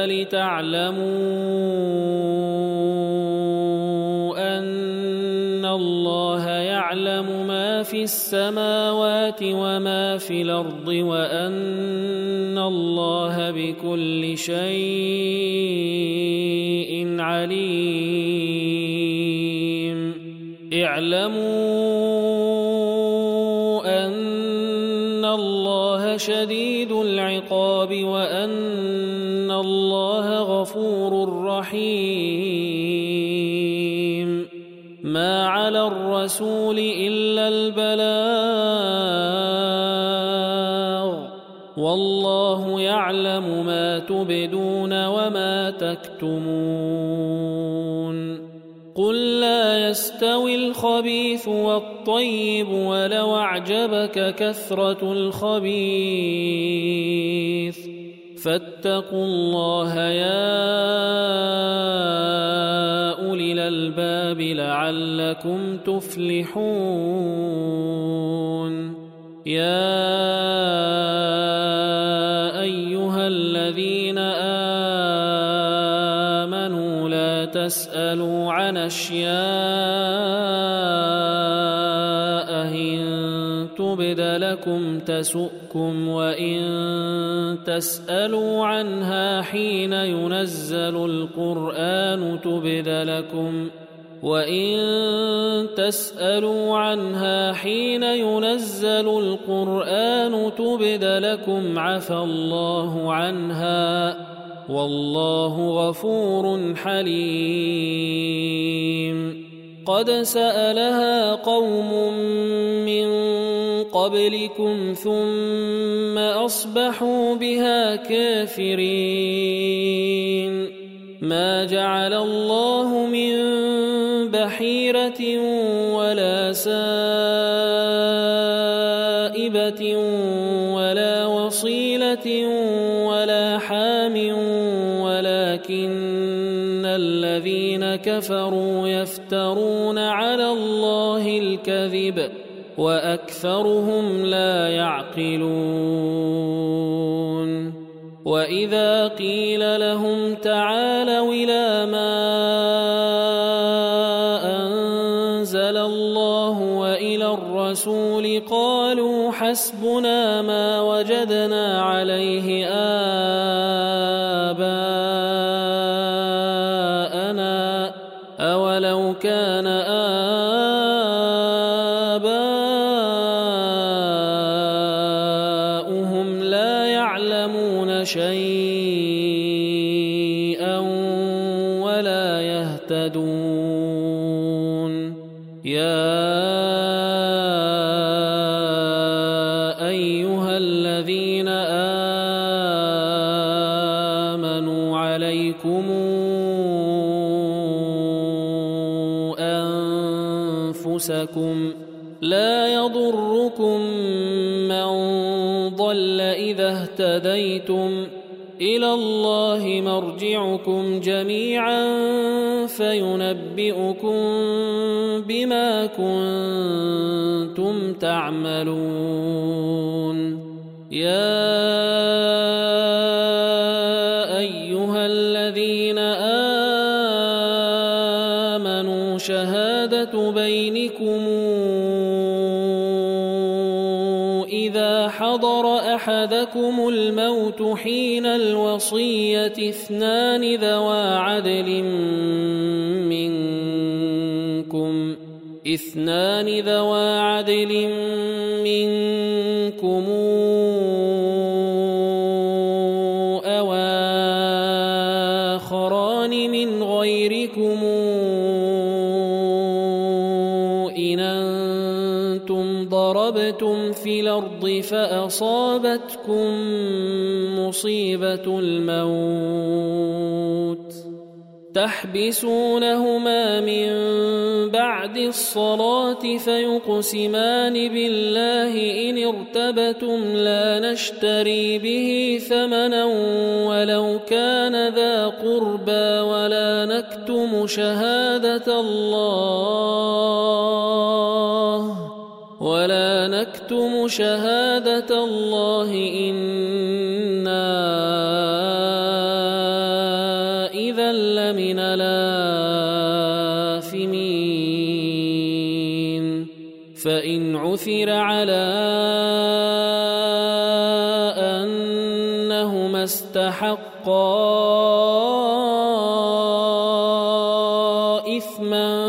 لتعلموا أن الله يعلم ما في السماوات وما في الأرض، وأن الله بكل شيء عليم. اعلموا أن الله شديد العقاب وأن الله غفور رحيم. ما على الرسول إلا البلاغ، والله يعلم ما تبدون وما تكتمون. قل لا يستوي الخبيث والطيب ولو أعجبك كثرة الخبيث، فاتقوا الله يا أولي الألباب لعلكم تفلحون. يا أيها الذين آمنوا لا تسألوا عن أشياء إن تبد لكم تسؤكم، وإن تسألوا عنها حين ينزل القرآن تبد لكم وإن تسألوا عنها حين ينزل القرآن تبد لكم عفى الله عنها، والله غفور حليم. قد سألها قوم من قبلكم ثم أصبحوا بها كافرين. ما جعل الله من بحيرة ولا سائبة ولا وصيلة ولا حام، ولكن الذين كفروا يفترون على الله الكذب، وأكثرهم لا يعقلون وإذا قيل لهم تعالوا إلى ما أنزل الله وإلى الرسول قالوا حسبنا ما وجدنا عليه آباءنا أولو كان آباؤهم لا يعلمون شيئا ولا يهتدون يا أيها الذين آمنوا عليكم أنفسكم لا يضركم من ضل إذا اهتديتم إلى الله مرجعكم جميعا فينبئكم بما كنتم تعملون يا أيها الذين آمنوا شهادة بينكم إذا حضر أحدكم الموت حين الوصية اثنان ذوى عدل منكم اثنان ذوى عدل منكم أو آخران من غيركم إن أنتم ضربتم في الأرض فأصابتكم مصيبة الموت تحبسونهما من بعد الصلاة فيقسمان بالله إن ارتبتم لا نشتري به ثمنا ولو كان ذا قربى ولا نكتم شهادة الله ولا نكتم شهادة الله إنا إذا لمن الآثمين فإن عثر على أنهما استحقا إثما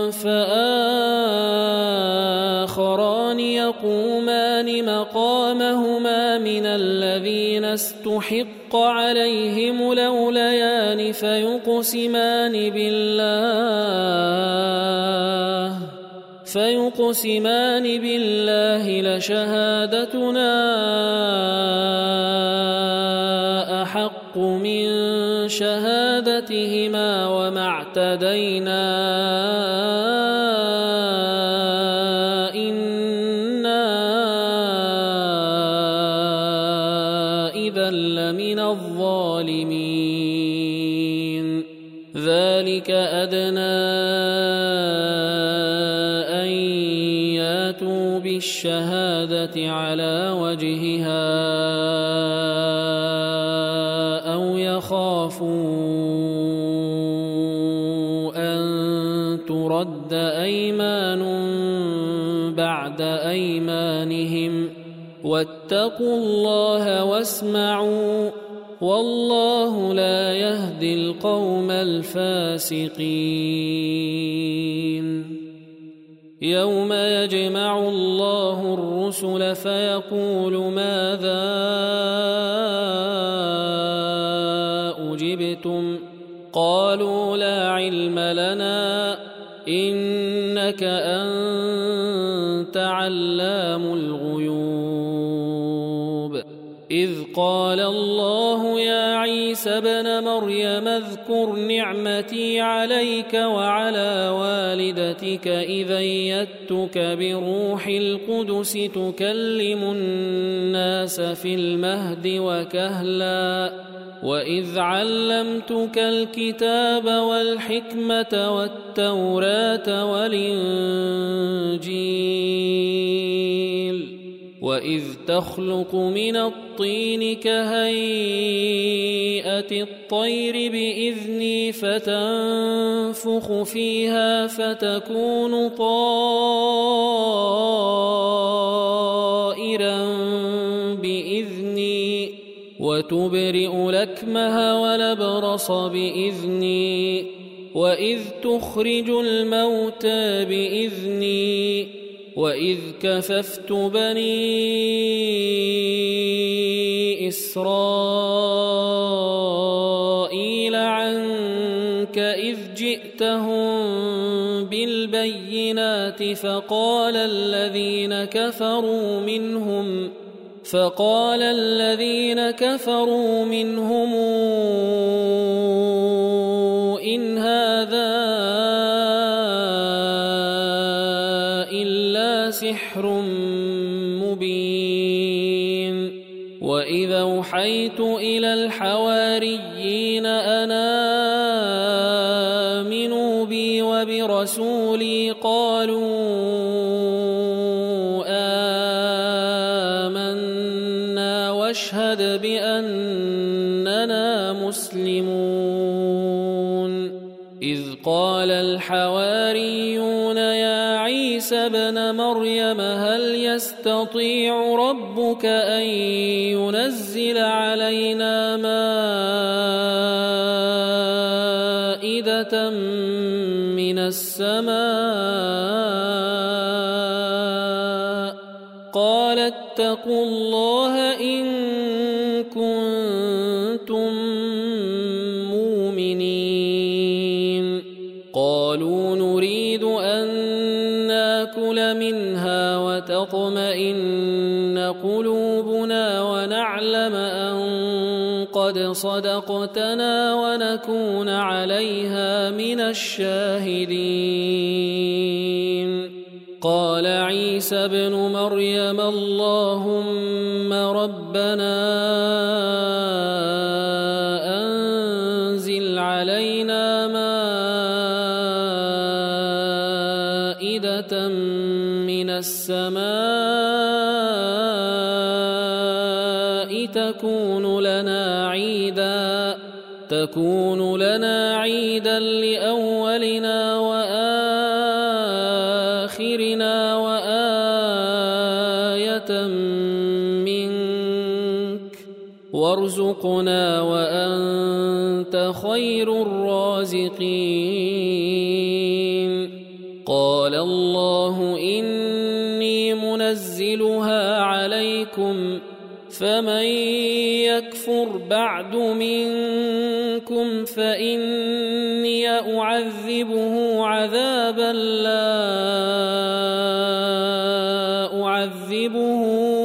فآخران يقومان مقامهما من الذين استحق عليهم الأوليان فيقسمان بالله فيقسمان بالله لشهادتنا أحق من شهادتهما وما اعتدينا إنا إذا لمن الظالمين ذلك أدنى أن ياتوا بالشهادة على وجهها أو يخافوا أن ترد أيمان بعد أيمانهم واتقوا الله واسمعوا والله لا يهدي القوم الفاسقين يوم يجمع الله الرسل فيقول ماذا أجبتم قالوا لا علم لنا إنك أنت علام الغيوب إذ قال الله يا عيسى ابن مريم اذكر نعمتي عليك وعلى والدتك إذ أيدتك بروح القدس تكلم الناس في المهد وكهلا وإذ علمتك الكتاب والحكمة والتوراة والإنجيل وإذ تخلق من الطين كهيئة الطير بإذني فتنفخ فيها فتكون طائرا بإذني وتبرئ الأكمه والأبرص بإذني وإذ تخرج الموتى بإذني وإذ كففت بني إسرائيل عنك إذ جئتهم بالبينات فقال الذين كفروا منهم فقال الذين كفروا منهم إن هذا إلا سحر مبين وإذا أوحيت إلى الحواريين أن آمنوا بي وبرسولي قالوا آمنا واشهد بأننا مسلمون إذ قال الحواريون يا عيسى ابن مريم هل يستطيع ربك أن ينزل علينا مائدة من السماء قال اتقوا الله إن كنتم مؤمنين قالوا نريد أن نأكل منها وتطمئن قلوبنا ونعلم أن قد صدقتنا ونكون عليها من الشاهدين قال عيسى ابن مريم اللهم ربنا أنزل علينا مائدة من السماء تكون لنا عيدا تكون لنا عيدا لأولنا وآخرنا وآية منك وارزقنا وأنت خير الرازقين قال الله إني منزلها عليكم فمن يكفر بعد منكم فإني أعذبه عذابا لا أعذبه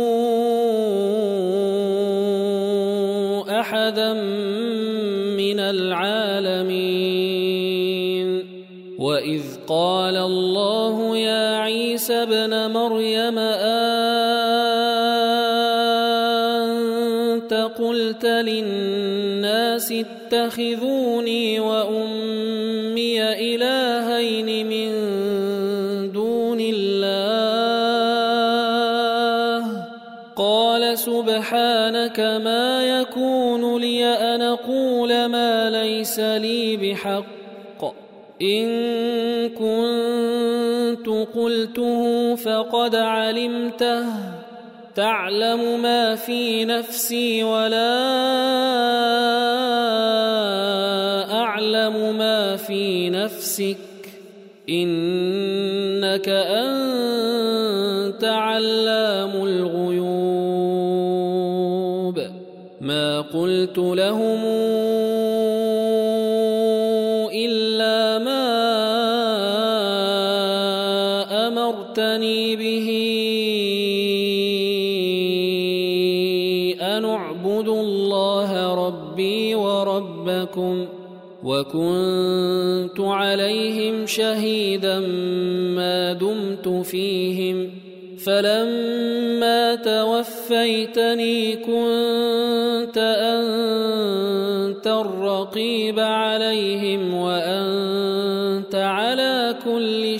أحدا من العالمين وإذ قال الله يا عيسى ابن مريم أنت قلت للناس اتخذوني وأمي إلهين من دون الله قال سبحانك ما يكون لي أن أقول ما ليس لي بحق إن كنت قلته فقد علمته تعلم ما في نفسي ولا أعلم ما في نفسك إنك أنت علام الغيوب ما قلت لهم إلا ما أمرتني به أن أعبد اعبدوا الله ربي وربكم وكنت عليهم شهيدا ما دمت فيهم فلما توفيتني كنت أنت الرقيب عليهم وأنت على كل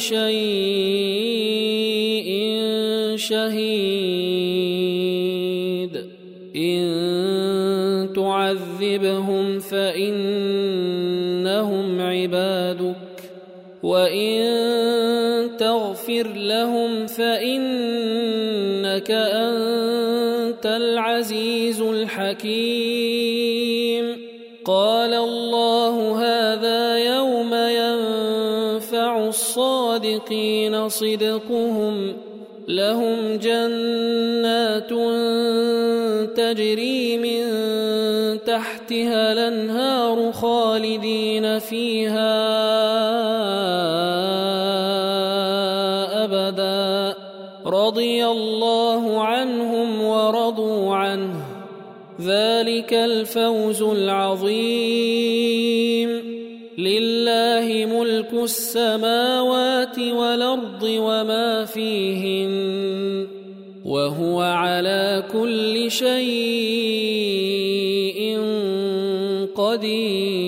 شيء شهيد إن تعذبهم فإنهم عبادك وإن تغفر لهم فإنك أنت العزيز الحكيم قال الله هذا يوم ينفع الصادقين صدقهم لهم جنات تجري من تحتها الأنهار خالدين فيها أبدا رضي الله عنهم ورضوا عنه ذلك الفوز العظيم لله ملك السماوات والأرض وما فيهن وهو على كل شيء قدير.